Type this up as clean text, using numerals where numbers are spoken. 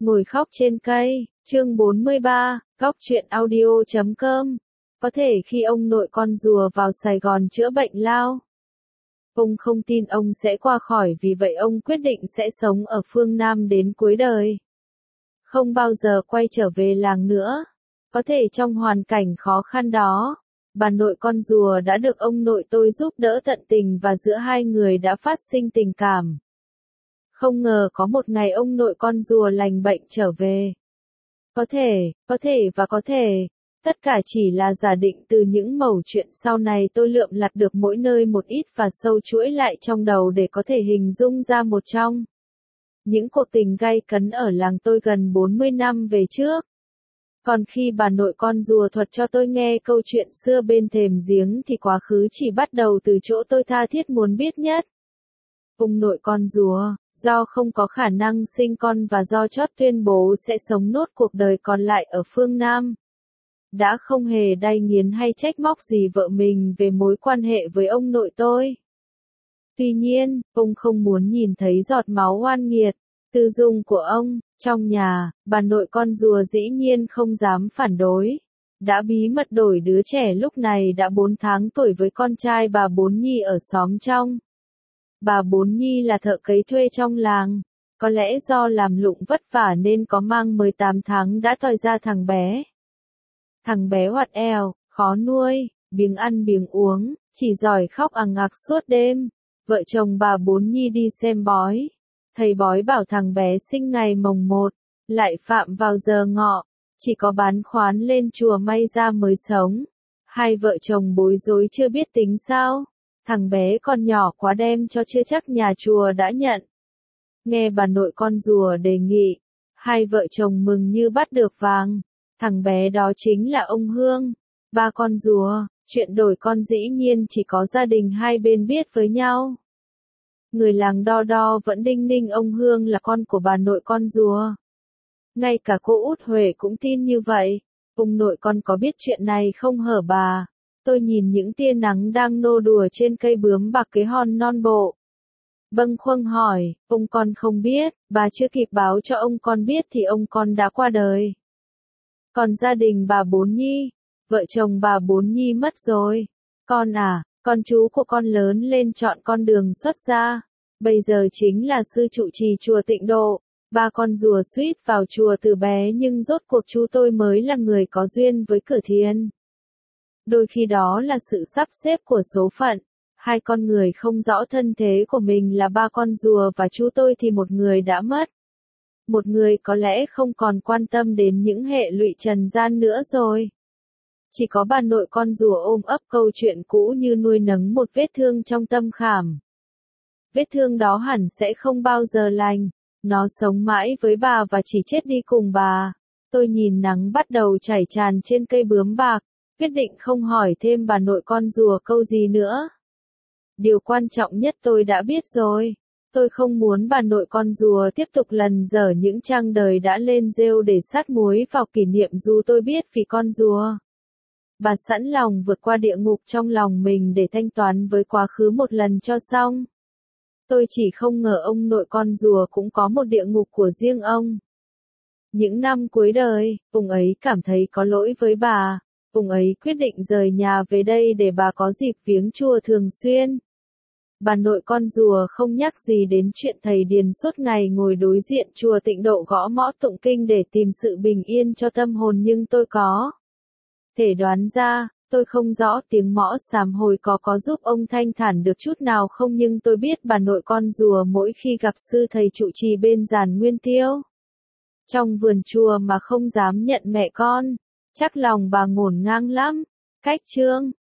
Ngồi khóc trên cây, chương 43, góc truyện audio.com. Có thể khi ông nội con rùa vào Sài Gòn chữa bệnh lao. Ông không tin ông sẽ qua khỏi, vì vậy ông quyết định sẽ sống ở phương Nam đến cuối đời. Không bao giờ quay trở về làng nữa. Có thể trong hoàn cảnh khó khăn đó, bà nội con rùa đã được ông nội tôi giúp đỡ tận tình và giữa hai người đã phát sinh tình cảm. Không ngờ có một ngày ông nội con rùa lành bệnh trở về. Có thể và có thể. Tất cả chỉ là giả định từ những mẩu chuyện sau này tôi lượm lặt được mỗi nơi một ít và sâu chuỗi lại trong đầu để có thể hình dung ra một trong những cuộc tình gay cấn ở làng tôi gần 40 năm về trước. Còn khi bà nội con rùa thuật cho tôi nghe câu chuyện xưa bên thềm giếng thì quá khứ chỉ bắt đầu từ chỗ tôi tha thiết muốn biết nhất. Ông nội con rùa, do không có khả năng sinh con và do chót tuyên bố sẽ sống nốt cuộc đời còn lại ở phương Nam, đã không hề đay nghiến hay trách móc gì vợ mình về mối quan hệ với ông nội tôi. Tuy nhiên, ông không muốn nhìn thấy giọt máu oan nghiệt, tư dung của ông. Trong nhà, bà nội con rùa dĩ nhiên không dám phản đối. Đã bí mật đổi đứa trẻ lúc này đã 4 tháng tuổi với con trai bà Bốn Nhi ở xóm trong. Bà Bốn Nhi là thợ cấy thuê trong làng. Có lẽ do làm lụng vất vả nên có mang 18 tháng đã toi ra thằng bé. Thằng bé hoạt eo, khó nuôi, biếng ăn biếng uống, chỉ giỏi khóc ằng ặc suốt đêm. Vợ chồng bà Bốn Nhi đi xem bói. Thầy bói bảo thằng bé sinh ngày mồng 1, lại phạm vào giờ ngọ, chỉ có bán khoán lên chùa may ra mới sống. Hai vợ chồng bối rối chưa biết tính sao. Thằng bé còn nhỏ quá đem cho chưa chắc nhà chùa đã nhận. Nghe bà nội con rùa đề nghị, hai vợ chồng mừng như bắt được vàng. Thằng bé đó chính là ông Hương, ba con rùa. Chuyện đổi con dĩ nhiên chỉ có gia đình hai bên biết với nhau. Người làng đo đo vẫn đinh ninh ông Hương là con của bà nội con rùa. Ngay cả cô út Huệ cũng tin như vậy. Ông nội con có biết chuyện này không hở bà? Tôi nhìn những tia nắng đang nô đùa trên cây bướm bạc cái hòn non bộ. Bâng khuâng hỏi, ông con không biết, bà chưa kịp báo cho ông con biết thì ông con đã qua đời. Còn gia đình bà Bốn Nhi, vợ chồng bà Bốn Nhi mất rồi. Con à, con chú của con lớn lên chọn con đường xuất gia. Bây giờ chính là sư trụ trì chùa Tịnh Độ. Ba con rùa suýt vào chùa từ bé nhưng rốt cuộc chú tôi mới là người có duyên với cửa thiên. Đôi khi đó là sự sắp xếp của số phận. Hai con người không rõ thân thế của mình là ba con rùa và chú tôi thì một người đã mất. Một người có lẽ không còn quan tâm đến những hệ lụy trần gian nữa rồi. Chỉ có bà nội con rùa ôm ấp câu chuyện cũ như nuôi nấng một vết thương trong tâm khảm. Vết thương đó hẳn sẽ không bao giờ lành. Nó sống mãi với bà và chỉ chết đi cùng bà. Tôi nhìn nắng bắt đầu chảy tràn trên cây bướm bạc, quyết định không hỏi thêm bà nội con rùa câu gì nữa. Điều quan trọng nhất tôi đã biết rồi. Tôi không muốn bà nội con rùa tiếp tục lần dở những trang đời đã lên rêu để sát muối vào kỷ niệm dù tôi biết vì con rùa. Bà sẵn lòng vượt qua địa ngục trong lòng mình để thanh toán với quá khứ một lần cho xong. Tôi chỉ không ngờ ông nội con rùa cũng có một địa ngục của riêng ông. Những năm cuối đời, ông ấy cảm thấy có lỗi với bà. Ông ấy quyết định rời nhà về đây để bà có dịp viếng chùa thường xuyên. Bà nội con rùa không nhắc gì đến chuyện thầy Điền suốt ngày ngồi đối diện chùa Tịnh Độ gõ mõ tụng kinh để tìm sự bình yên cho tâm hồn, nhưng tôi có thể đoán ra. Tôi không rõ tiếng mõ sám hối có giúp ông thanh thản được chút nào không, nhưng tôi biết bà nội con rùa mỗi khi gặp sư thầy trụ trì bên giàn Nguyên Tiêu trong vườn chùa mà không dám nhận mẹ con, chắc lòng bà ngổn ngang lắm. Cách chương